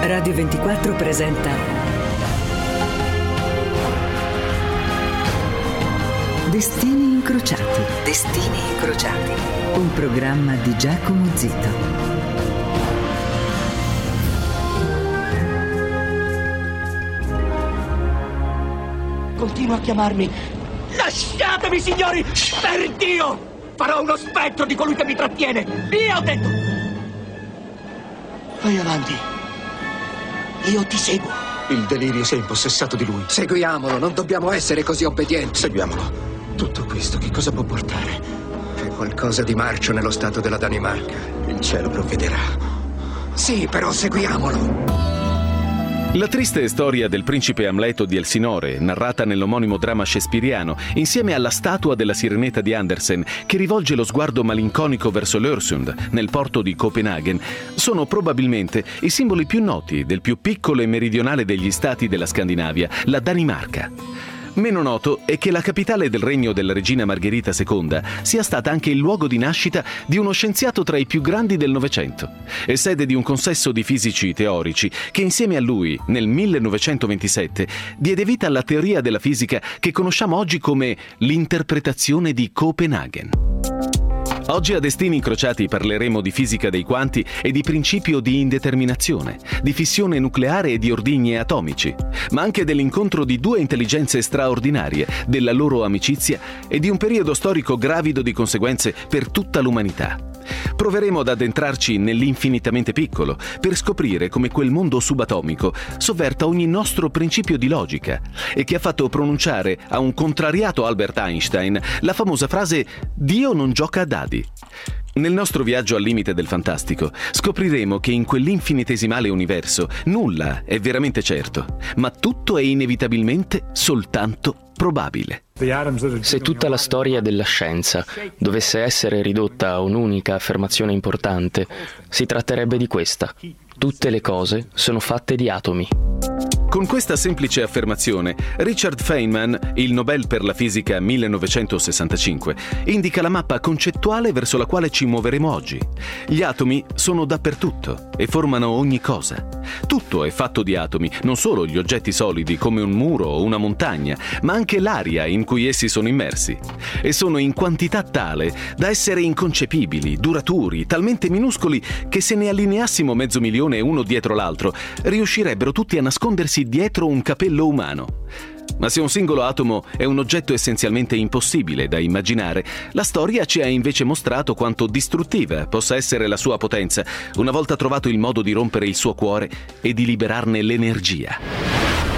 Radio 24 presenta Destini incrociati. Destini incrociati. Un programma di Giacomo Zito. Continua a chiamarmi. Lasciatemi, signori! Per Dio! Farò uno spettro di colui che mi trattiene! Via, ho detto! Vai avanti. Io ti seguo. Il delirio si è impossessato di lui. Seguiamolo, non dobbiamo essere così obbedienti. Seguiamolo. Tutto questo che cosa può portare? C'è qualcosa di marcio nello stato della Danimarca. Il cielo provvederà. Sì, però seguiamolo. La triste storia del principe Amleto di Elsinore, narrata nell'omonimo dramma shakespeariano, insieme alla statua della Sirenetta di Andersen, che rivolge lo sguardo malinconico verso l'Øresund, nel porto di Copenaghen, sono probabilmente i simboli più noti del più piccolo e meridionale degli stati della Scandinavia, la Danimarca. Meno noto è che la capitale del regno della regina Margherita II sia stata anche il luogo di nascita di uno scienziato tra i più grandi del Novecento e sede di un consesso di fisici teorici che insieme a lui, nel 1927, diede vita alla teoria della fisica che conosciamo oggi come l'interpretazione di Copenaghen. Oggi a Destini Incrociati parleremo di fisica dei quanti e di principio di indeterminazione, di fissione nucleare e di ordigni atomici, ma anche dell'incontro di due intelligenze straordinarie, della loro amicizia e di un periodo storico gravido di conseguenze per tutta l'umanità. Proveremo ad addentrarci nell'infinitamente piccolo per scoprire come quel mondo subatomico sovverta ogni nostro principio di logica e che ha fatto pronunciare a un contrariato Albert Einstein la famosa frase «Dio non gioca a dadi». Nel nostro viaggio al limite del fantastico scopriremo che in quell'infinitesimale universo nulla è veramente certo, ma tutto è inevitabilmente soltanto probabile. Se tutta la storia della scienza dovesse essere ridotta a un'unica affermazione importante, si tratterebbe di questa: tutte le cose sono fatte di atomi. Con questa semplice affermazione, Richard Feynman, il Nobel per la fisica 1965, indica la mappa concettuale verso la quale ci muoveremo oggi. Gli atomi sono dappertutto e formano ogni cosa. Tutto è fatto di atomi, non solo gli oggetti solidi come un muro o una montagna, ma anche l'aria in cui essi sono immersi. E sono in quantità tale da essere inconcepibili, duraturi, talmente minuscoli che se ne allineassimo 500.000 uno dietro l'altro, riuscirebbero tutti a nascondersi dietro un capello umano. Ma se un singolo atomo è un oggetto essenzialmente impossibile da immaginare, la storia ci ha invece mostrato quanto distruttiva possa essere la sua potenza, una volta trovato il modo di rompere il suo cuore e di liberarne l'energia.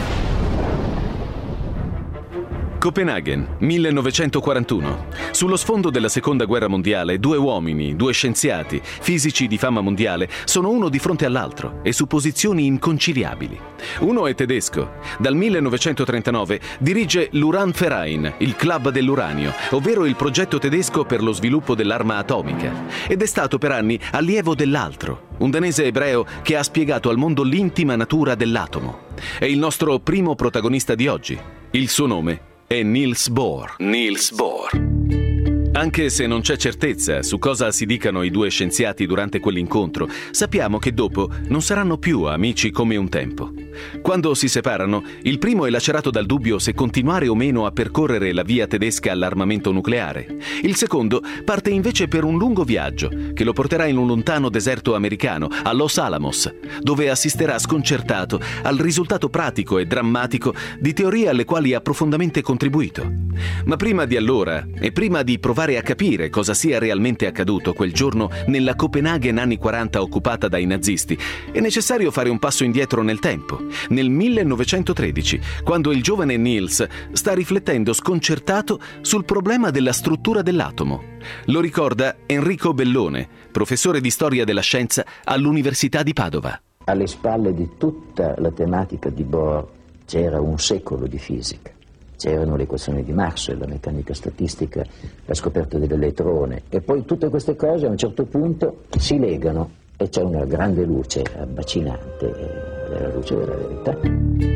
Copenaghen, 1941. Sullo sfondo della Seconda Guerra Mondiale, due uomini, due scienziati, fisici di fama mondiale, sono uno di fronte all'altro e su posizioni inconciliabili. Uno è tedesco. Dal 1939 dirige l'Uranverein, il club dell'uranio, ovvero il progetto tedesco per lo sviluppo dell'arma atomica, ed è stato per anni allievo dell'altro, un danese ebreo che ha spiegato al mondo l'intima natura dell'atomo. È il nostro primo protagonista di oggi. Il suo nome è Niels Bohr. Niels Bohr. Anche se non c'è certezza su cosa si dicano i due scienziati durante quell'incontro, sappiamo che dopo non saranno più amici come un tempo. Quando si separano, il primo è lacerato dal dubbio se continuare o meno a percorrere la via tedesca all'armamento nucleare. Il secondo parte invece per un lungo viaggio che lo porterà in un lontano deserto americano, a Los Alamos, dove assisterà sconcertato al risultato pratico e drammatico di teorie alle quali ha profondamente contribuito. Ma prima di allora, e prima di provare a capire cosa sia realmente accaduto quel giorno nella Copenaghen anni 40 occupata dai nazisti, è necessario fare un passo indietro nel tempo, nel 1913, quando il giovane Niels sta riflettendo sconcertato sul problema della struttura dell'atomo. Lo ricorda Enrico Bellone, professore di storia della scienza all'Università di Padova. Alle spalle di tutta la tematica di Bohr c'era un secolo di fisica. C'erano le equazioni di Maxwell, la meccanica statistica, la scoperta dell'elettrone, e poi tutte queste cose a un certo punto si legano e c'è una grande luce abbacinante, la luce della verità.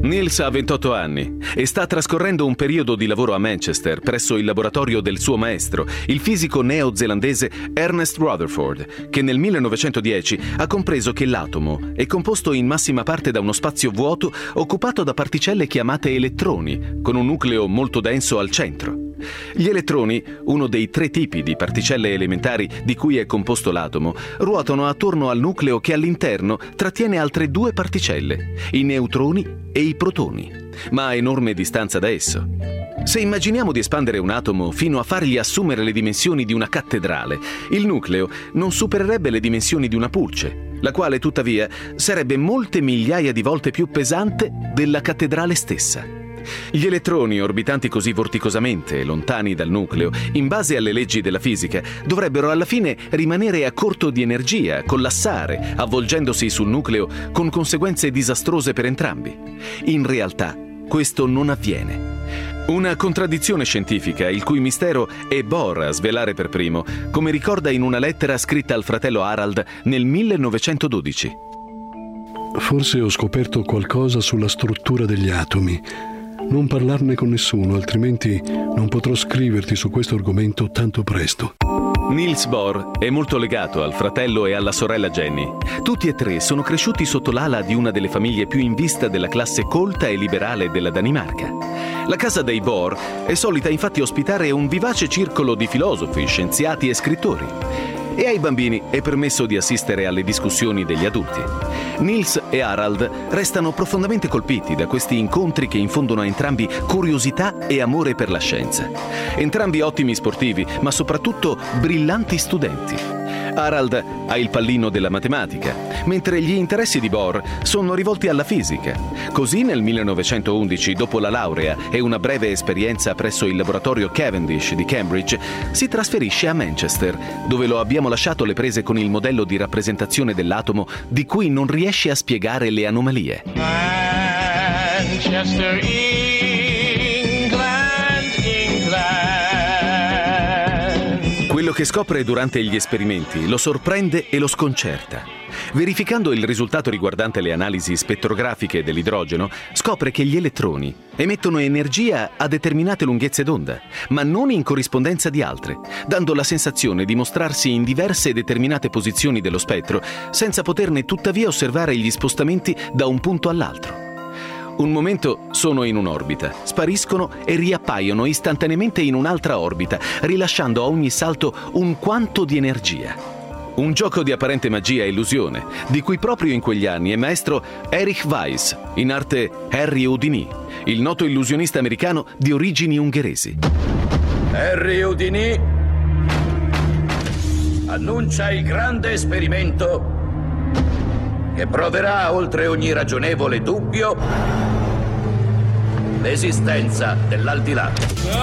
Niels ha 28 anni e sta trascorrendo un periodo di lavoro a Manchester presso il laboratorio del suo maestro, il fisico neozelandese Ernest Rutherford, che nel 1910 ha compreso che l'atomo è composto in massima parte da uno spazio vuoto occupato da particelle chiamate elettroni, con un nucleo molto denso al centro. Gli elettroni, uno dei 3 tipi di particelle elementari di cui è composto l'atomo, ruotano attorno al nucleo che all'interno trattiene altre 2 particelle, i neutroni e i protoni, ma a enorme distanza da esso. Se immaginiamo di espandere un atomo fino a fargli assumere le dimensioni di una cattedrale, il nucleo non supererebbe le dimensioni di una pulce, la quale tuttavia sarebbe molte migliaia di volte più pesante della cattedrale stessa. Gli elettroni, orbitanti così vorticosamente lontani dal nucleo, in base alle leggi della fisica, dovrebbero alla fine rimanere a corto di energia, collassare, avvolgendosi sul nucleo con conseguenze disastrose per entrambi. In realtà, questo non avviene. Una contraddizione scientifica, il cui mistero è Bohr a svelare per primo, come ricorda in una lettera scritta al fratello Harald nel 1912. Forse ho scoperto qualcosa sulla struttura degli atomi. Non parlarne con nessuno, altrimenti non potrò scriverti su questo argomento tanto presto. Niels Bohr è molto legato al fratello e alla sorella Jenny. Tutti e 3 sono cresciuti sotto l'ala di una delle famiglie più in vista della classe colta e liberale della Danimarca. La casa dei Bohr è solita infatti ospitare un vivace circolo di filosofi, scienziati e scrittori. E ai bambini è permesso di assistere alle discussioni degli adulti. Niels e Harald restano profondamente colpiti da questi incontri che infondono a entrambi curiosità e amore per la scienza. Entrambi ottimi sportivi, ma soprattutto brillanti studenti. Harald ha il pallino della matematica, mentre gli interessi di Bohr sono rivolti alla fisica. Così nel 1911, dopo la laurea e una breve esperienza presso il laboratorio Cavendish di Cambridge, si trasferisce a Manchester, dove lo abbiamo lasciato alle prese con il modello di rappresentazione dell'atomo di cui non riesce a spiegare le anomalie. Manchester, Quello che scopre durante gli esperimenti lo sorprende e lo sconcerta. Verificando il risultato riguardante le analisi spettrografiche dell'idrogeno, scopre che gli elettroni emettono energia a determinate lunghezze d'onda, ma non in corrispondenza di altre, dando la sensazione di mostrarsi in diverse e determinate posizioni dello spettro, senza poterne tuttavia osservare gli spostamenti da un punto all'altro. Un momento sono in un'orbita, spariscono e riappaiono istantaneamente in un'altra orbita, rilasciando a ogni salto un quanto di energia. Un gioco di apparente magia e illusione, di cui proprio in quegli anni è maestro Erich Weiss, in arte Harry Houdini, il noto illusionista americano di origini ungheresi. Harry Houdini annuncia il grande esperimento che proverà oltre ogni ragionevole dubbio l'esistenza dell'aldilà.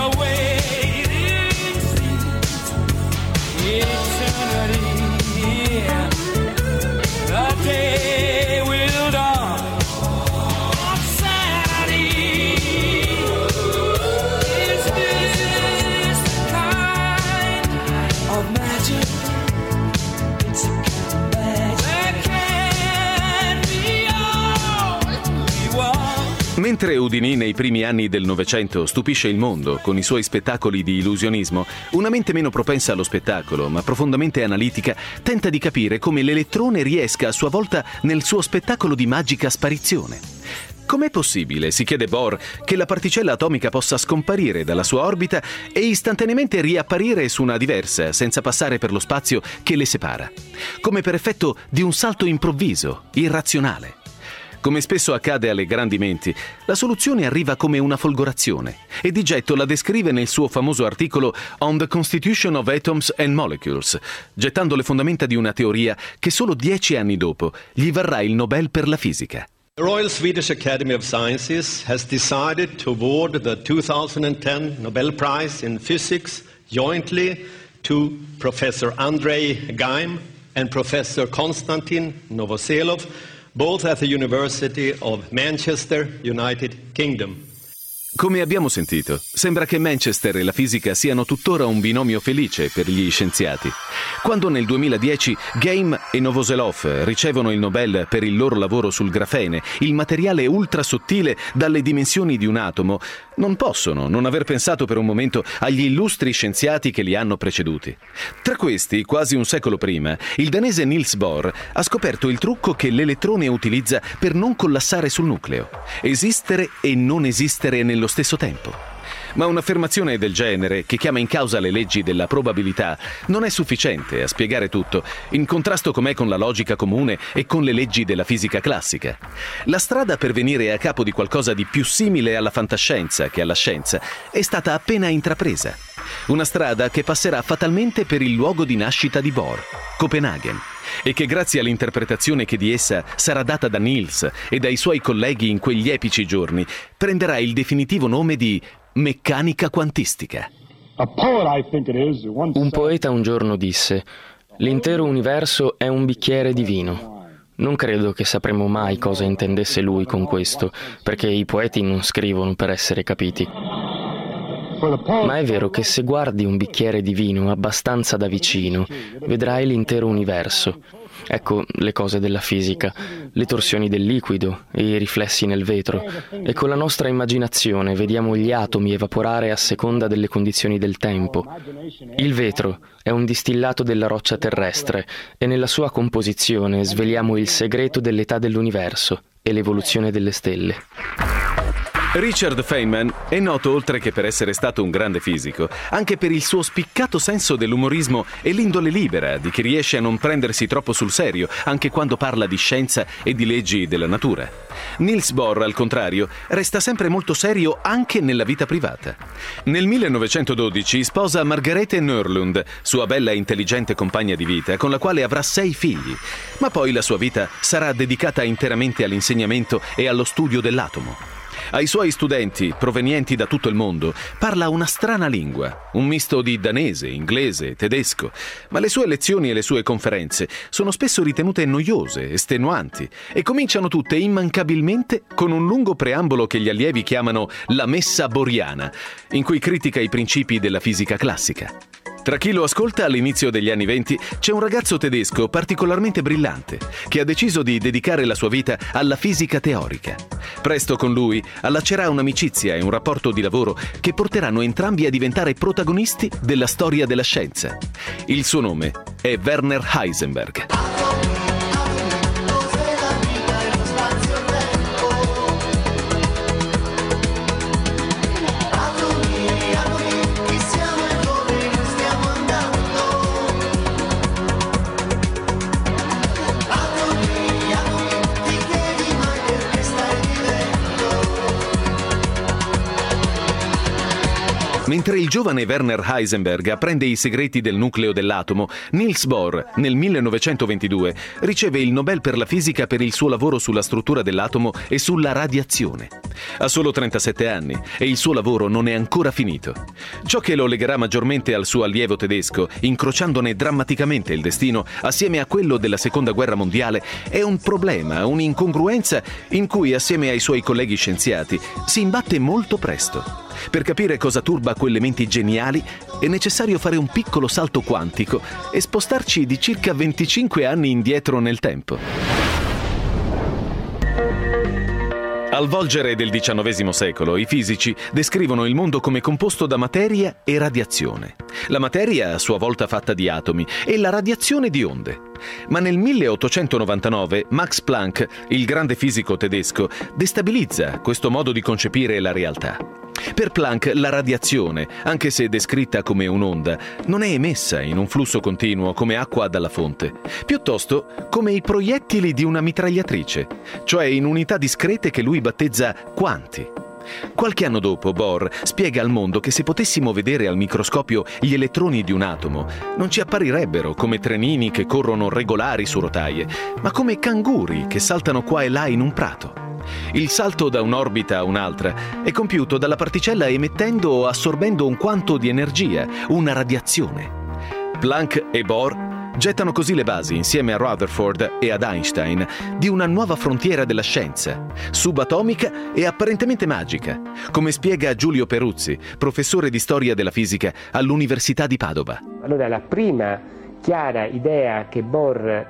Mentre Houdini nei primi anni del Novecento stupisce il mondo con i suoi spettacoli di illusionismo, una mente meno propensa allo spettacolo, ma profondamente analitica, tenta di capire come l'elettrone riesca a sua volta nel suo spettacolo di magica sparizione. Com'è possibile, si chiede Bohr, che la particella atomica possa scomparire dalla sua orbita e istantaneamente riapparire su una diversa, senza passare per lo spazio che le separa? Come per effetto di un salto improvviso, irrazionale. Come spesso accade alle grandi menti, la soluzione arriva come una folgorazione e di getto la descrive nel suo famoso articolo On the Constitution of Atoms and Molecules, gettando le fondamenta di una teoria che solo 10 anni dopo gli varrà il Nobel per la fisica. The Royal Swedish Academy of Sciences has decided to award the 2010 Nobel Prize in Physics jointly to Professor Andrei Geim and Professor Konstantin Novoselov, both at the University of Manchester, United Kingdom. Come abbiamo sentito, sembra che Manchester e la fisica siano tuttora un binomio felice per gli scienziati. Quando nel 2010 Game e Novoselov ricevono il Nobel per il loro lavoro sul grafene, il materiale ultrasottile dalle dimensioni di un atomo, non possono non aver pensato per un momento agli illustri scienziati che li hanno preceduti. Tra questi, quasi un secolo prima, il danese Niels Bohr ha scoperto il trucco che l'elettrone utilizza per non collassare sul nucleo, esistere e non esistere nello stesso tempo. Ma un'affermazione del genere, che chiama in causa le leggi della probabilità, non è sufficiente a spiegare tutto, in contrasto com'è con la logica comune e con le leggi della fisica classica. La strada per venire a capo di qualcosa di più simile alla fantascienza che alla scienza è stata appena intrapresa. Una strada che passerà fatalmente per il luogo di nascita di Bohr, Copenaghen, e che grazie all'interpretazione che di essa sarà data da Niels e dai suoi colleghi in quegli epici giorni, prenderà il definitivo nome di meccanica quantistica. Un poeta un giorno disse: «L'intero universo è un bicchiere di vino». Non credo che sapremo mai cosa intendesse lui con questo, perché i poeti non scrivono per essere capiti. Ma è vero che se guardi un bicchiere di vino abbastanza da vicino, vedrai l'intero universo. Ecco le cose della fisica, le torsioni del liquido e i riflessi nel vetro. E con la nostra immaginazione vediamo gli atomi evaporare a seconda delle condizioni del tempo. Il vetro è un distillato della roccia terrestre e nella sua composizione sveliamo il segreto dell'età dell'universo e l'evoluzione delle stelle. Richard Feynman è noto, oltre che per essere stato un grande fisico, anche per il suo spiccato senso dell'umorismo e l'indole libera di chi riesce a non prendersi troppo sul serio, anche quando parla di scienza e di leggi della natura. Niels Bohr, al contrario, resta sempre molto serio anche nella vita privata. Nel 1912 sposa Margarete Nörlund, sua bella e intelligente compagna di vita, con la quale avrà 6 figli. Ma poi la sua vita sarà dedicata interamente all'insegnamento e allo studio dell'atomo. Ai suoi studenti, provenienti da tutto il mondo, parla una strana lingua, un misto di danese, inglese, tedesco, ma le sue lezioni e le sue conferenze sono spesso ritenute noiose, estenuanti, e cominciano tutte immancabilmente con un lungo preambolo che gli allievi chiamano la messa bohriana, in cui critica i principi della fisica classica. Tra chi lo ascolta all'inizio degli anni '20 c'è un ragazzo tedesco particolarmente brillante che ha deciso di dedicare la sua vita alla fisica teorica. Presto con lui allaccerà un'amicizia e un rapporto di lavoro che porteranno entrambi a diventare protagonisti della storia della scienza. Il suo nome è Werner Heisenberg. Mentre il giovane Werner Heisenberg apprende i segreti del nucleo dell'atomo, Niels Bohr, nel 1922, riceve il Nobel per la fisica per il suo lavoro sulla struttura dell'atomo e sulla radiazione. Ha solo 37 anni e il suo lavoro non è ancora finito. Ciò che lo legherà maggiormente al suo allievo tedesco, incrociandone drammaticamente il destino assieme a quello della Seconda Guerra Mondiale, è un problema, un'incongruenza in cui, assieme ai suoi colleghi scienziati, si imbatte molto presto. Per capire cosa turba quelle menti geniali è necessario fare un piccolo salto quantico e spostarci di circa 25 anni indietro nel tempo. Al volgere del XIX secolo, i fisici descrivono il mondo come composto da materia e radiazione. La materia a sua volta fatta di atomi e la radiazione di onde. Ma nel 1899 Max Planck, il grande fisico tedesco, destabilizza questo modo di concepire la realtà. Per Planck la radiazione, anche se descritta come un'onda, non è emessa in un flusso continuo come acqua dalla fonte, piuttosto come i proiettili di una mitragliatrice, cioè in unità discrete che lui battezza quanti. Qualche anno dopo, Bohr spiega al mondo che se potessimo vedere al microscopio gli elettroni di un atomo, non ci apparirebbero come trenini che corrono regolari su rotaie, ma come canguri che saltano qua e là in un prato. Il salto da un'orbita a un'altra è compiuto dalla particella emettendo o assorbendo un quanto di energia, una radiazione. Planck e Bohr Gettano così le basi, insieme a Rutherford e ad Einstein, di una nuova frontiera della scienza, subatomica e apparentemente magica, come spiega Giulio Peruzzi, professore di storia della fisica all'Università di Padova. Allora, la prima chiara idea che Bohr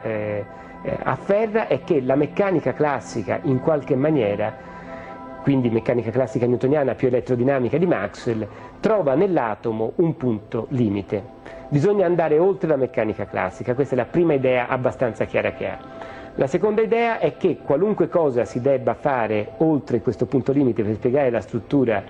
afferra è che la meccanica classica, in qualche maniera, quindi meccanica classica newtoniana più elettrodinamica di Maxwell, trova nell'atomo un punto limite. Bisogna andare oltre la meccanica classica, questa è la prima idea abbastanza chiara che ha. La seconda idea è che qualunque cosa si debba fare oltre questo punto limite per spiegare la struttura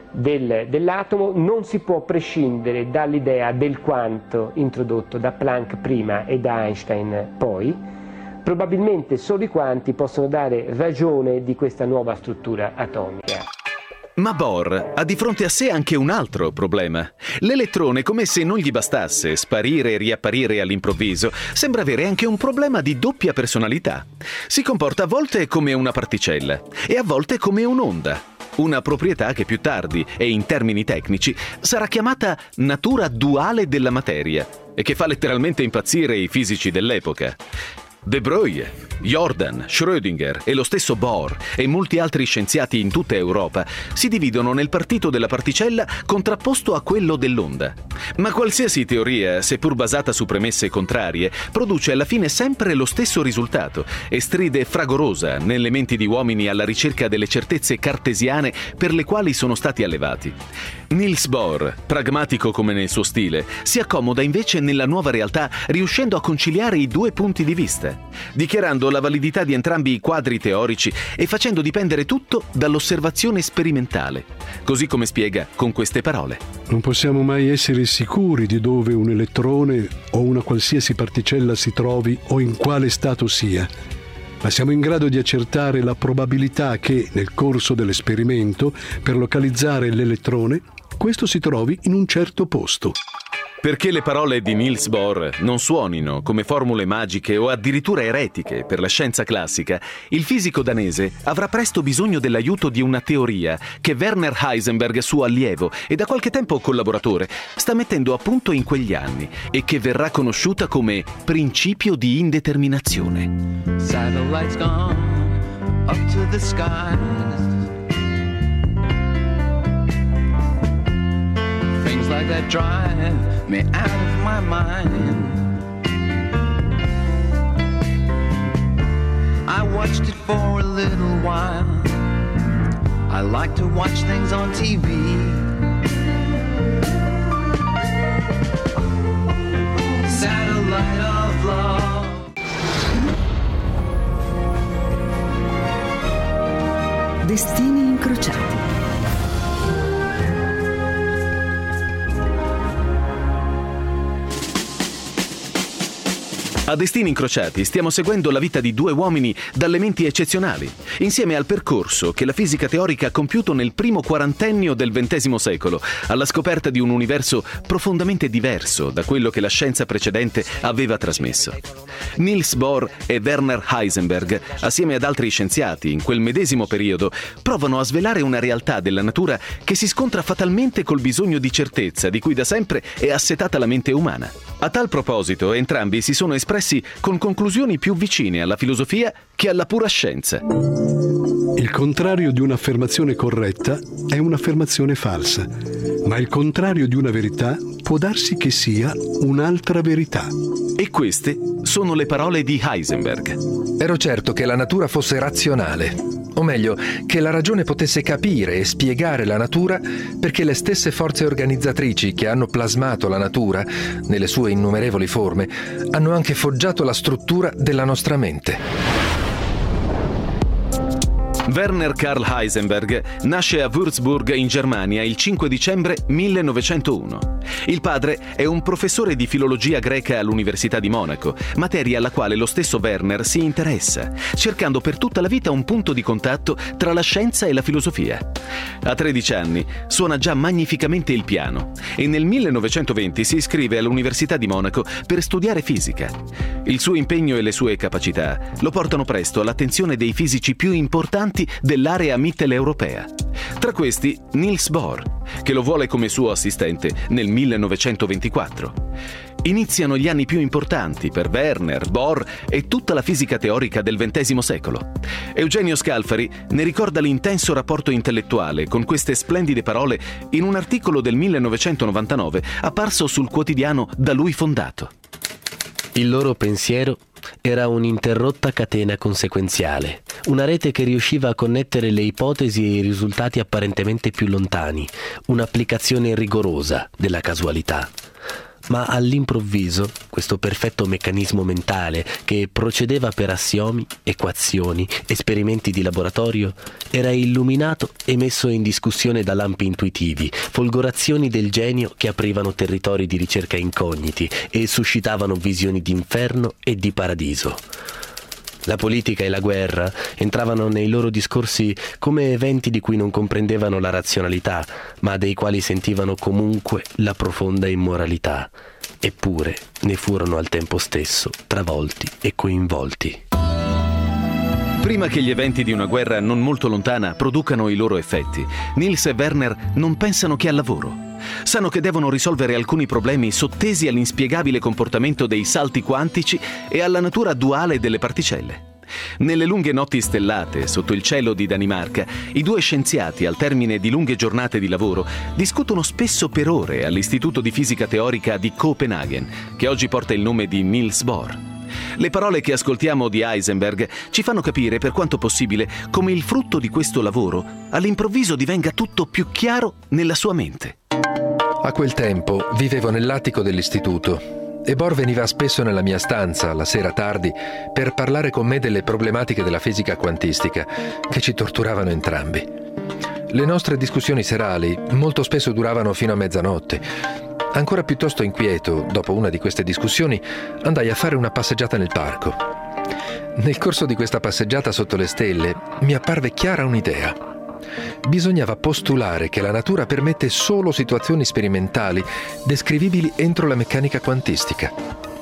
dell'atomo non si può prescindere dall'idea del quanto introdotto da Planck prima e da Einstein poi. Probabilmente solo i quanti possono dare ragione di questa nuova struttura atomica. Ma Bohr ha di fronte a sé anche un altro problema. L'elettrone, come se non gli bastasse sparire e riapparire all'improvviso, sembra avere anche un problema di doppia personalità. Si comporta a volte come una particella e a volte come un'onda. Una proprietà che più tardi, e in termini tecnici, sarà chiamata natura duale della materia e che fa letteralmente impazzire i fisici dell'epoca. De Broglie, Jordan, Schrödinger e lo stesso Bohr e molti altri scienziati in tutta Europa si dividono nel partito della particella contrapposto a quello dell'onda. Ma qualsiasi teoria, seppur basata su premesse contrarie, produce alla fine sempre lo stesso risultato e stride fragorosa nelle menti di uomini alla ricerca delle certezze cartesiane per le quali sono stati allevati. Niels Bohr, pragmatico come nel suo stile, si accomoda invece nella nuova realtà riuscendo a conciliare i due punti di vista, dichiarando la validità di entrambi i quadri teorici e facendo dipendere tutto dall'osservazione sperimentale, così come spiega con queste parole. Non possiamo mai essere sicuri di dove un elettrone o una qualsiasi particella si trovi o in quale stato sia, ma siamo in grado di accertare la probabilità che, nel corso dell'esperimento, per localizzare l'elettrone, questo si trovi in un certo posto. Perché le parole di Niels Bohr non suonino come formule magiche o addirittura eretiche per la scienza classica, il fisico danese avrà presto bisogno dell'aiuto di una teoria che Werner Heisenberg, suo allievo e da qualche tempo collaboratore, sta mettendo a punto in quegli anni e che verrà conosciuta come principio di indeterminazione. Satellites gone up to the skies. Things like that drive me out of my mind. I watched it for a little while. I like to watch things on TV. Satellite of love. Destini incrociati. A Destini incrociati stiamo seguendo la vita di due uomini dalle menti eccezionali, insieme al percorso che la fisica teorica ha compiuto nel primo quarantennio del XX secolo, alla scoperta di un universo profondamente diverso da quello che la scienza precedente aveva trasmesso. Niels Bohr e Werner Heisenberg, assieme ad altri scienziati in quel medesimo periodo, provano a svelare una realtà della natura che si scontra fatalmente col bisogno di certezza di cui da sempre è assetata la mente umana. A tal proposito, entrambi si sono espressi con conclusioni più vicine alla filosofia che alla pura scienza. Il contrario di un'affermazione corretta è un'affermazione falsa, ma il contrario di una verità può darsi che sia un'altra verità. E queste sono le parole di Heisenberg. Ero certo che la natura fosse razionale, o meglio, che la ragione potesse capire e spiegare la natura, perché le stesse forze organizzatrici che hanno plasmato la natura, nelle sue innumerevoli forme, hanno anche forgiato la struttura della nostra mente. Werner Karl Heisenberg nasce a Würzburg in Germania il 5 dicembre 1901. Il padre è un professore di filologia greca all'Università di Monaco, materia alla quale lo stesso Werner si interessa, cercando per tutta la vita un punto di contatto tra la scienza e la filosofia. A 13 anni suona già magnificamente il piano e nel 1920 si iscrive all'Università di Monaco per studiare fisica. Il suo impegno e le sue capacità lo portano presto all'attenzione dei fisici più importanti dell'area mitteleuropea. Tra questi Niels Bohr, che lo vuole come suo assistente nel 1924. Iniziano gli anni più importanti per Werner, Bohr e tutta la fisica teorica del XX secolo. Eugenio Scalfari ne ricorda l'intenso rapporto intellettuale con queste splendide parole in un articolo del 1999 apparso sul quotidiano da lui fondato. Il loro pensiero era un'interrotta catena conseguenziale, una rete che riusciva a connettere le ipotesi e i risultati apparentemente più lontani, un'applicazione rigorosa della casualità. Ma all'improvviso questo perfetto meccanismo mentale che procedeva per assiomi, equazioni, esperimenti di laboratorio era illuminato e messo in discussione da lampi intuitivi, folgorazioni del genio che aprivano territori di ricerca incogniti e suscitavano visioni di inferno e di paradiso. La politica e la guerra entravano nei loro discorsi come eventi di cui non comprendevano la razionalità, ma dei quali sentivano comunque la profonda immoralità. Eppure ne furono al tempo stesso travolti e coinvolti. Prima che gli eventi di una guerra non molto lontana producano i loro effetti, Niels e Werner non pensano che al lavoro. Sanno che devono risolvere alcuni problemi sottesi all'inspiegabile comportamento dei salti quantici e alla natura duale delle particelle. Nelle lunghe notti stellate, sotto il cielo di Danimarca, i due scienziati, al termine di lunghe giornate di lavoro, discutono spesso per ore all'Istituto di Fisica Teorica di Copenaghen, che oggi porta il nome di Niels Bohr. Le parole che ascoltiamo di Heisenberg ci fanno capire, per quanto possibile, come il frutto di questo lavoro all'improvviso divenga tutto più chiaro nella sua mente. A quel tempo vivevo nell'attico dell'istituto e Bohr veniva spesso nella mia stanza, la sera tardi, per parlare con me delle problematiche della fisica quantistica che ci torturavano entrambi. Le nostre discussioni serali molto spesso duravano fino a mezzanotte. Ancora piuttosto inquieto, dopo una di queste discussioni, andai a fare una passeggiata nel parco. Nel corso di questa passeggiata sotto le stelle mi apparve chiara un'idea. Bisognava postulare che la natura permette solo situazioni sperimentali descrivibili entro la meccanica quantistica.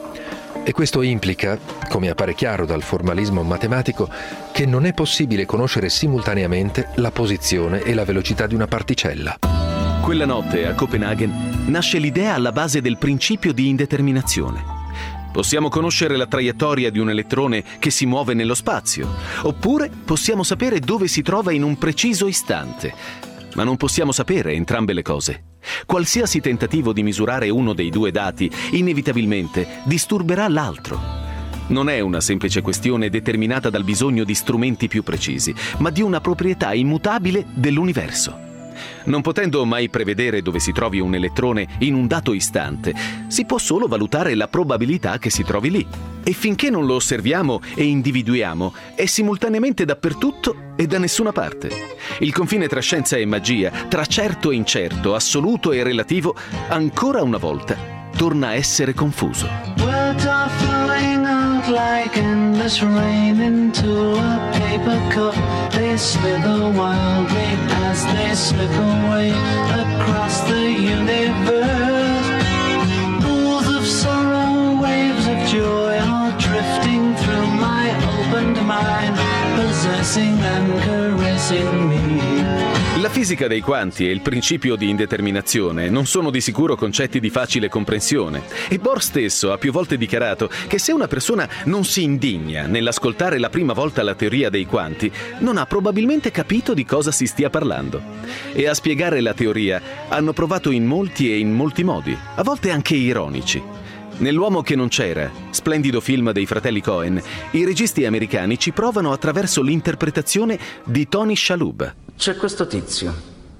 E questo implica, come appare chiaro dal formalismo matematico, che non è possibile conoscere simultaneamente la posizione e la velocità di una particella. Quella notte a Copenaghen nasce l'idea alla base del principio di indeterminazione. Possiamo conoscere la traiettoria di un elettrone che si muove nello spazio, oppure possiamo sapere dove si trova in un preciso istante, ma non possiamo sapere entrambe le cose. Qualsiasi tentativo di misurare uno dei due dati inevitabilmente disturberà l'altro. Non è una semplice questione determinata dal bisogno di strumenti più precisi, ma di una proprietà immutabile dell'universo. Non potendo mai prevedere dove si trovi un elettrone in un dato istante, si può solo valutare la probabilità che si trovi lì. E finché non lo osserviamo e individuiamo, è simultaneamente dappertutto e da nessuna parte. Il confine tra scienza e magia, tra certo e incerto, assoluto e relativo, ancora una volta torna a essere confuso. Words are flowing out like endless rain into a paper cup. They slither wildly as they slip away across the universe. Pools of sorrow, waves of joy are drifting through my opened mind, possessing and caressing me. La fisica dei quanti e il principio di indeterminazione non sono di sicuro concetti di facile comprensione, e Bohr stesso ha più volte dichiarato che se una persona non si indigna nell'ascoltare la prima volta la teoria dei quanti, non ha probabilmente capito di cosa si stia parlando. E a spiegare la teoria hanno provato in molti e in molti modi, a volte anche ironici. Nell'Uomo che non c'era, splendido film dei fratelli Coen, i registi americani ci provano attraverso l'interpretazione di Tony Shalhoub. C'è questo tizio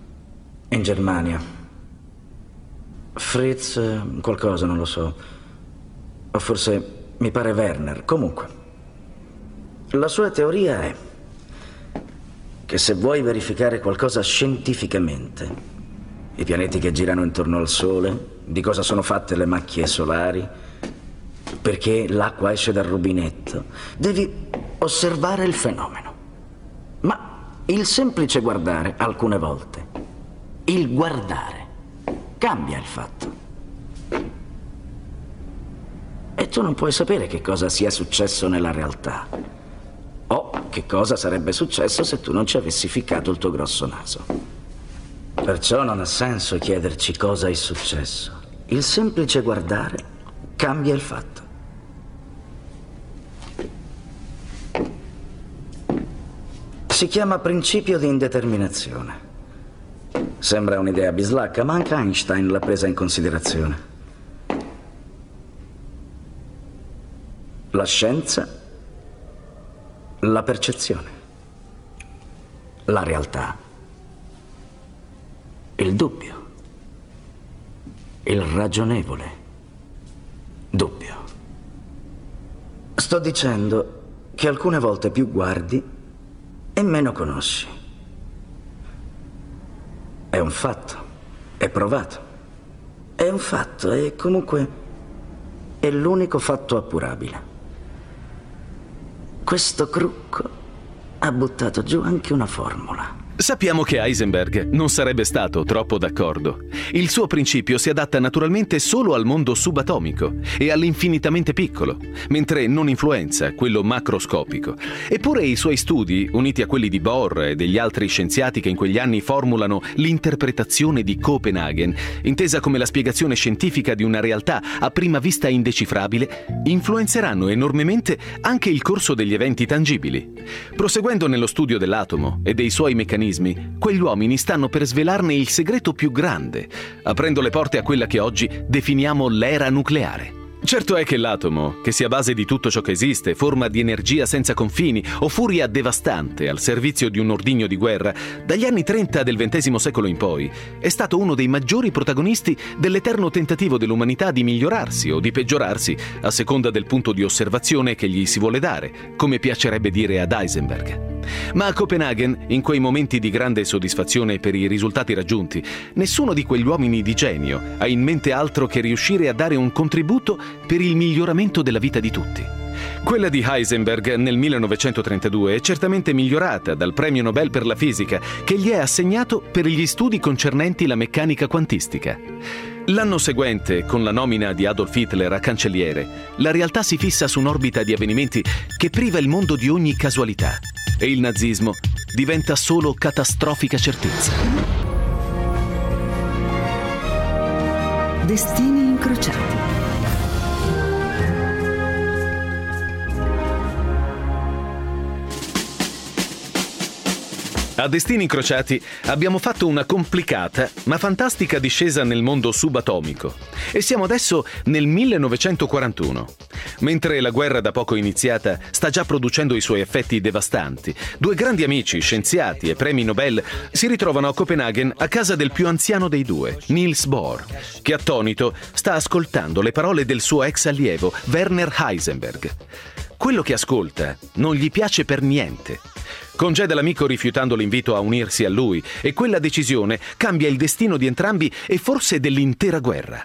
in Germania, Fritz qualcosa, non lo so, o forse mi pare Werner. Comunque, la sua teoria è che se vuoi verificare qualcosa scientificamente, i pianeti che girano intorno al Sole, di cosa sono fatte le macchie solari, perché l'acqua esce dal rubinetto, devi osservare il fenomeno. Ma il semplice guardare, alcune volte, il guardare, cambia il fatto. E tu non puoi sapere che cosa sia successo nella realtà, o che cosa sarebbe successo se tu non ci avessi ficcato il tuo grosso naso. Perciò non ha senso chiederci cosa è successo. Il semplice guardare cambia il fatto. Si chiama principio di indeterminazione. Sembra un'idea bislacca, ma anche Einstein l'ha presa in considerazione. La scienza, la percezione, la realtà, il dubbio, il ragionevole dubbio. Sto dicendo che alcune volte più guardi e meno conosci. È un fatto, è provato. È un fatto e comunque è l'unico fatto appurabile. Questo Crucco ha buttato giù anche una formula. Sappiamo che Heisenberg non sarebbe stato troppo d'accordo. Il suo principio si adatta naturalmente solo al mondo subatomico e all'infinitamente piccolo, mentre non influenza quello macroscopico. Eppure i suoi studi, uniti a quelli di Bohr e degli altri scienziati che in quegli anni formulano l'interpretazione di Copenaghen, intesa come la spiegazione scientifica di una realtà a prima vista indecifrabile, influenzeranno enormemente anche il corso degli eventi tangibili. Proseguendo nello studio dell'atomo e dei suoi meccanismi, quegli uomini stanno per svelarne il segreto più grande, aprendo le porte a quella che oggi definiamo l'era nucleare. Certo è che l'atomo, che sia base di tutto ciò che esiste, forma di energia senza confini o furia devastante al servizio di un ordigno di guerra, dagli anni 30 del XX secolo in poi, è stato uno dei maggiori protagonisti dell'eterno tentativo dell'umanità di migliorarsi o di peggiorarsi a seconda del punto di osservazione che gli si vuole dare, come piacerebbe dire ad Heisenberg. Ma a Copenaghen, in quei momenti di grande soddisfazione per i risultati raggiunti, nessuno di quegli uomini di genio ha in mente altro che riuscire a dare un contributo per il miglioramento della vita di tutti. Quella di Heisenberg nel 1932 è certamente migliorata dal premio Nobel per la fisica che gli è assegnato per gli studi concernenti la meccanica quantistica. L'anno seguente, con la nomina di Adolf Hitler a cancelliere, la realtà si fissa su un'orbita di avvenimenti che priva il mondo di ogni casualità e il nazismo diventa solo catastrofica certezza. Destini incrociati. A Destini incrociati abbiamo fatto una complicata ma fantastica discesa nel mondo subatomico e siamo adesso nel 1941. Mentre la guerra da poco iniziata sta già producendo i suoi effetti devastanti, due grandi amici, scienziati e premi Nobel si ritrovano a Copenaghen a casa del più anziano dei due, Niels Bohr, che attonito sta ascoltando le parole del suo ex allievo Werner Heisenberg. Quello che ascolta non gli piace per niente. Congeda l'amico rifiutando l'invito a unirsi a lui e quella decisione cambia il destino di entrambi e forse dell'intera guerra.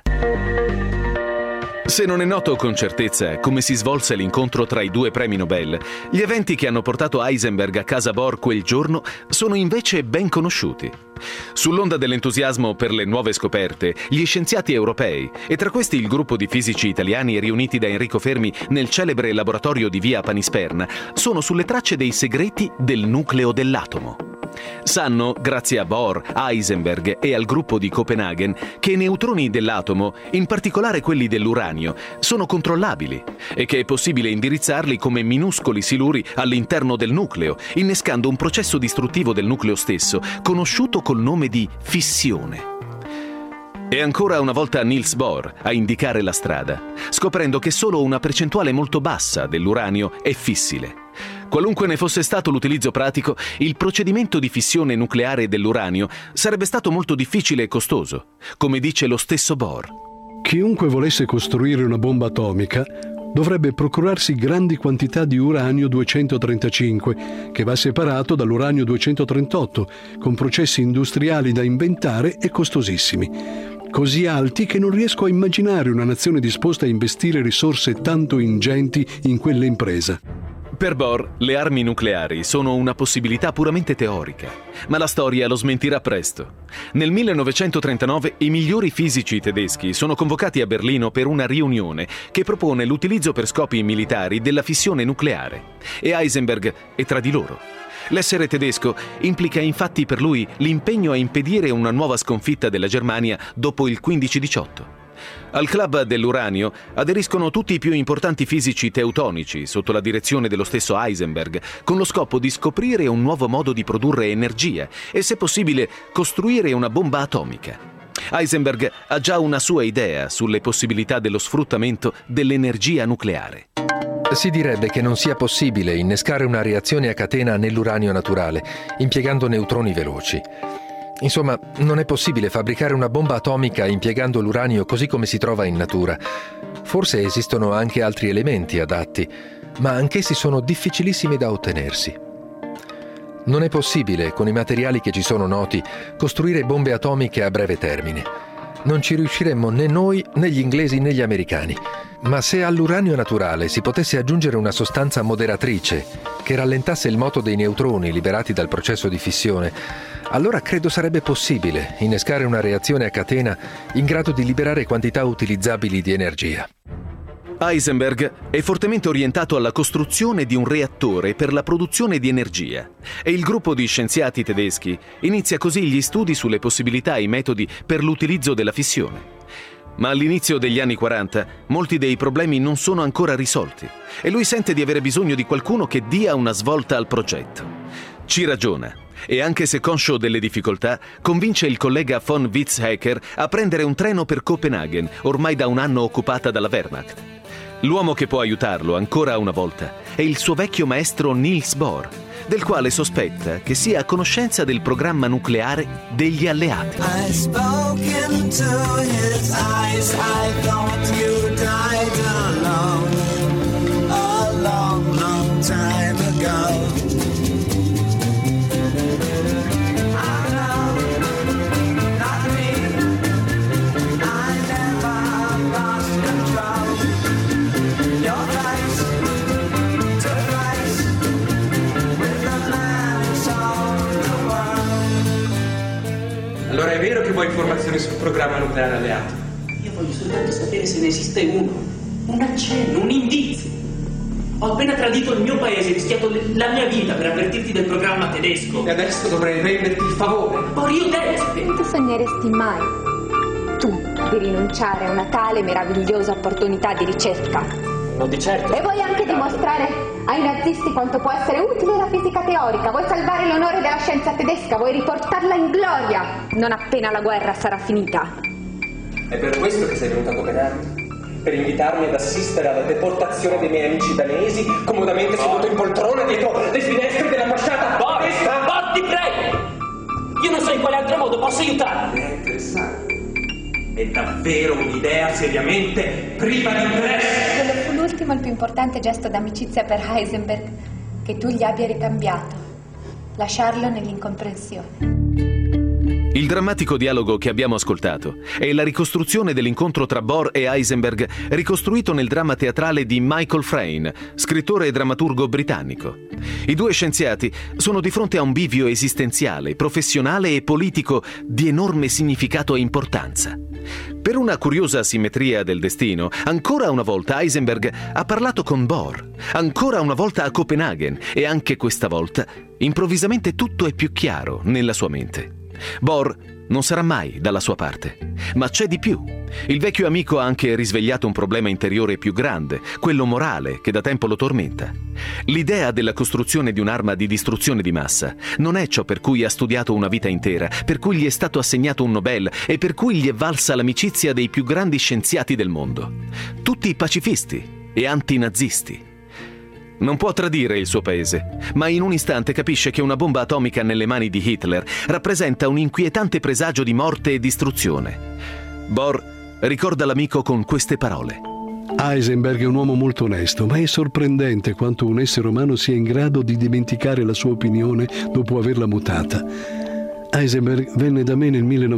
Se non è noto con certezza come si svolse l'incontro tra i due premi Nobel, gli eventi che hanno portato Heisenberg a casa Bohr quel giorno sono invece ben conosciuti. Sull'onda dell'entusiasmo per le nuove scoperte, gli scienziati europei, e tra questi il gruppo di fisici italiani riuniti da Enrico Fermi nel celebre laboratorio di via Panisperna, sono sulle tracce dei segreti del nucleo dell'atomo. Sanno, grazie a Bohr, Heisenberg e al gruppo di Copenaghen, che i neutroni dell'atomo, in particolare quelli dell'uranio, sono controllabili e che è possibile indirizzarli come minuscoli siluri all'interno del nucleo, innescando un processo distruttivo del nucleo stesso, conosciuto col nome di fissione. E ancora una volta Niels Bohr a indicare la strada, scoprendo che solo una percentuale molto bassa dell'uranio è fissile. Qualunque ne fosse stato l'utilizzo pratico, il procedimento di fissione nucleare dell'uranio sarebbe stato molto difficile e costoso, come dice lo stesso Bohr. Chiunque volesse costruire una bomba atomica dovrebbe procurarsi grandi quantità di uranio 235, che va separato dall'uranio 238, con processi industriali da inventare e costosissimi, così alti che non riesco a immaginare una nazione disposta a investire risorse tanto ingenti in quella impresa. Per Bohr, le armi nucleari sono una possibilità puramente teorica, ma la storia lo smentirà presto. Nel 1939 i migliori fisici tedeschi sono convocati a Berlino per una riunione che propone l'utilizzo per scopi militari della fissione nucleare, e Heisenberg è tra di loro. L'essere tedesco implica infatti per lui l'impegno a impedire una nuova sconfitta della Germania dopo il 15-18. Al club dell'uranio aderiscono tutti i più importanti fisici teutonici sotto la direzione dello stesso Heisenberg, con lo scopo di scoprire un nuovo modo di produrre energia e, se possibile, costruire una bomba atomica. Heisenberg ha già una sua idea sulle possibilità dello sfruttamento dell'energia nucleare. Si direbbe che non sia possibile innescare una reazione a catena nell'uranio naturale, impiegando neutroni veloci. Insomma, non è possibile fabbricare una bomba atomica impiegando l'uranio così come si trova in natura. Forse esistono anche altri elementi adatti, ma anch'essi sono difficilissimi da ottenersi. Non è possibile, con i materiali che ci sono noti, costruire bombe atomiche a breve termine. Non ci riusciremmo né noi, né gli inglesi, né gli americani. Ma se all'uranio naturale si potesse aggiungere una sostanza moderatrice che rallentasse il moto dei neutroni liberati dal processo di fissione, allora credo sarebbe possibile innescare una reazione a catena in grado di liberare quantità utilizzabili di energia. Heisenberg è fortemente orientato alla costruzione di un reattore per la produzione di energia e il gruppo di scienziati tedeschi inizia così gli studi sulle possibilità e i metodi per l'utilizzo della fissione. Ma all'inizio degli anni 40 molti dei problemi non sono ancora risolti e lui sente di avere bisogno di qualcuno che dia una svolta al progetto. Ci ragiona e, anche se conscio delle difficoltà, convince il collega von Weizsäcker a prendere un treno per Copenaghen, ormai da un anno occupata dalla Wehrmacht. L'uomo che può aiutarlo ancora una volta è il suo vecchio maestro Niels Bohr, del quale sospetta che sia a conoscenza del programma nucleare degli alleati. I spoke into his eyes. I thought you died a long time ago. Allora è vero che vuoi informazioni sul programma nucleare alleato? Io voglio soltanto sapere se ne esiste uno, un accenno, un indizio. Ho appena tradito il mio paese, rischiato la mia vita per avvertirti del programma tedesco. E adesso dovrei renderti il favore. Ma io devo sapere. Tu sogneresti mai, tu, di rinunciare a una tale meravigliosa opportunità di ricerca? No, di certo. E vuoi anche dimostrare ai nazisti quanto può essere utile la fisica teorica? Vuoi salvare l'onore della scienza tedesca? Vuoi riportarla in gloria non appena la guerra sarà finita? È per questo che sei venuta a Copenaghen? Per invitarmi ad assistere alla deportazione dei miei amici danesi, comodamente seduto in poltrona dietro le finestre della fasciata tedesca? Bob, ti prego! Io non so in quale altro modo posso aiutarti. È interessante. È davvero un'idea seriamente priva di interesse. Quello fu l'ultimo e il più importante gesto d'amicizia per Heisenberg che tu gli abbia ricambiato. Lasciarlo nell'incomprensione. Il drammatico dialogo che abbiamo ascoltato è la ricostruzione dell'incontro tra Bohr e Heisenberg, ricostruito nel dramma teatrale di Michael Frayn, scrittore e drammaturgo britannico. I due scienziati sono di fronte a un bivio esistenziale, professionale e politico di enorme significato e importanza. Per una curiosa simmetria del destino, ancora una volta Heisenberg ha parlato con Bohr, ancora una volta a Copenaghen, e anche questa volta improvvisamente tutto è più chiaro nella sua mente. Bohr non sarà mai dalla sua parte, ma c'è di più. Il vecchio amico ha anche risvegliato un problema interiore più grande, quello morale che da tempo lo tormenta. L'idea della costruzione di un'arma di distruzione di massa non è ciò per cui ha studiato una vita intera, per cui gli è stato assegnato un Nobel e per cui gli è valsa l'amicizia dei più grandi scienziati del mondo. Tutti pacifisti e antinazisti. Non può tradire il suo paese, ma in un istante capisce che una bomba atomica nelle mani di Hitler rappresenta un inquietante presagio di morte e distruzione. Bohr ricorda l'amico con queste parole. Heisenberg è un uomo molto onesto, ma è sorprendente quanto un essere umano sia in grado di dimenticare la sua opinione dopo averla mutata. Heisenberg venne da me nel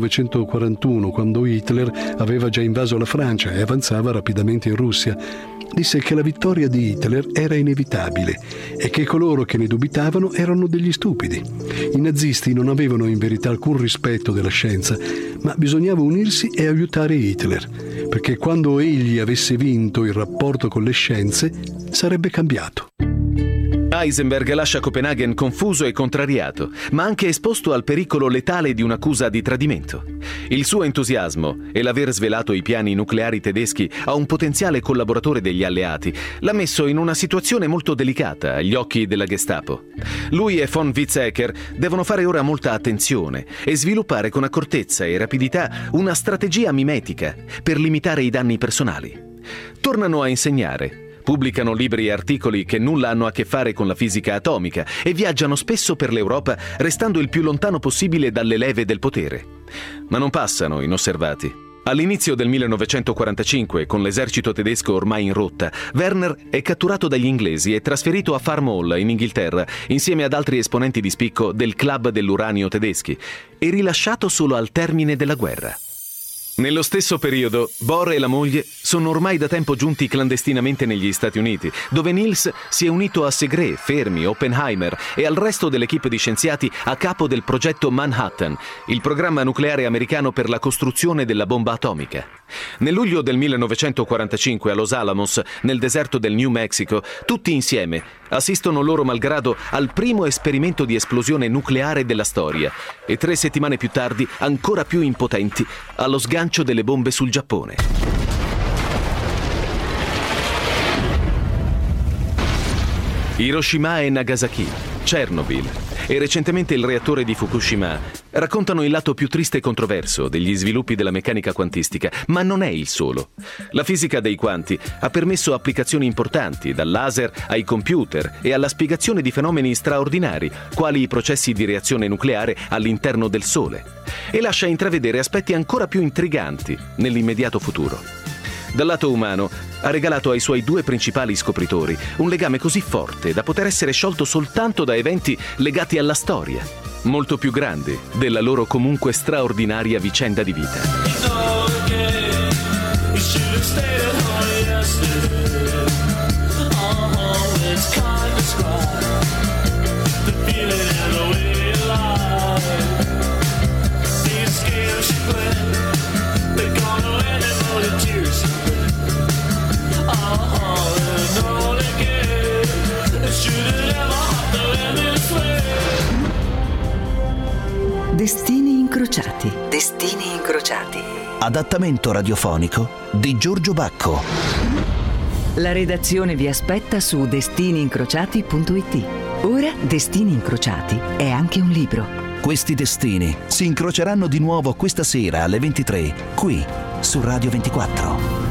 1941, quando Hitler aveva già invaso la Francia e avanzava rapidamente in Russia. Disse che la vittoria di Hitler era inevitabile e che coloro che ne dubitavano erano degli stupidi. I nazisti non avevano in verità alcun rispetto della scienza, ma bisognava unirsi e aiutare Hitler, perché quando egli avesse vinto il rapporto con le scienze sarebbe cambiato. Heisenberg lascia Copenaghen confuso e contrariato, ma anche esposto al pericolo letale di un'accusa di tradimento. Il suo entusiasmo e l'aver svelato i piani nucleari tedeschi a un potenziale collaboratore degli alleati l'ha messo in una situazione molto delicata agli occhi della Gestapo. Lui e von Weizsäcker devono fare ora molta attenzione e sviluppare con accortezza e rapidità una strategia mimetica per limitare i danni personali. Tornano a insegnare. Pubblicano libri e articoli che nulla hanno a che fare con la fisica atomica e viaggiano spesso per l'Europa, restando il più lontano possibile dalle leve del potere. Ma non passano inosservati. All'inizio del 1945, con l'esercito tedesco ormai in rotta, Werner è catturato dagli inglesi e trasferito a Farm Hall, in Inghilterra, insieme ad altri esponenti di spicco del club dell'uranio tedeschi, e rilasciato solo al termine della guerra. Nello stesso periodo, Bohr e la moglie sono ormai da tempo giunti clandestinamente negli Stati Uniti, dove Niels si è unito a Segre, Fermi, Oppenheimer e al resto dell'equipe di scienziati a capo del progetto Manhattan, il programma nucleare americano per la costruzione della bomba atomica. Nel luglio del 1945 a Los Alamos, nel deserto del New Mexico, tutti insieme assistono loro malgrado al primo esperimento di esplosione nucleare della storia e 3 settimane più tardi, ancora più impotenti, allo sgancio delle bombe sul Giappone. Hiroshima e Nagasaki, Chernobyl e recentemente il reattore di Fukushima raccontano il lato più triste e controverso degli sviluppi della meccanica quantistica, ma non è il solo. La fisica dei quanti ha permesso applicazioni importanti, dal laser ai computer e alla spiegazione di fenomeni straordinari, quali i processi di reazione nucleare all'interno del Sole, e lascia intravedere aspetti ancora più intriganti nell'immediato futuro. Dal lato umano, ha regalato ai suoi 2 principali scopritori un legame così forte da poter essere sciolto soltanto da eventi legati alla storia, molto più grande della loro comunque straordinaria vicenda di vita. Destini incrociati. Destini incrociati. Adattamento radiofonico di Giorgio Bacco. La redazione vi aspetta su destiniincrociati.it. Ora Destini incrociati è anche un libro. Questi destini si incroceranno di nuovo questa sera alle 23, qui su Radio 24.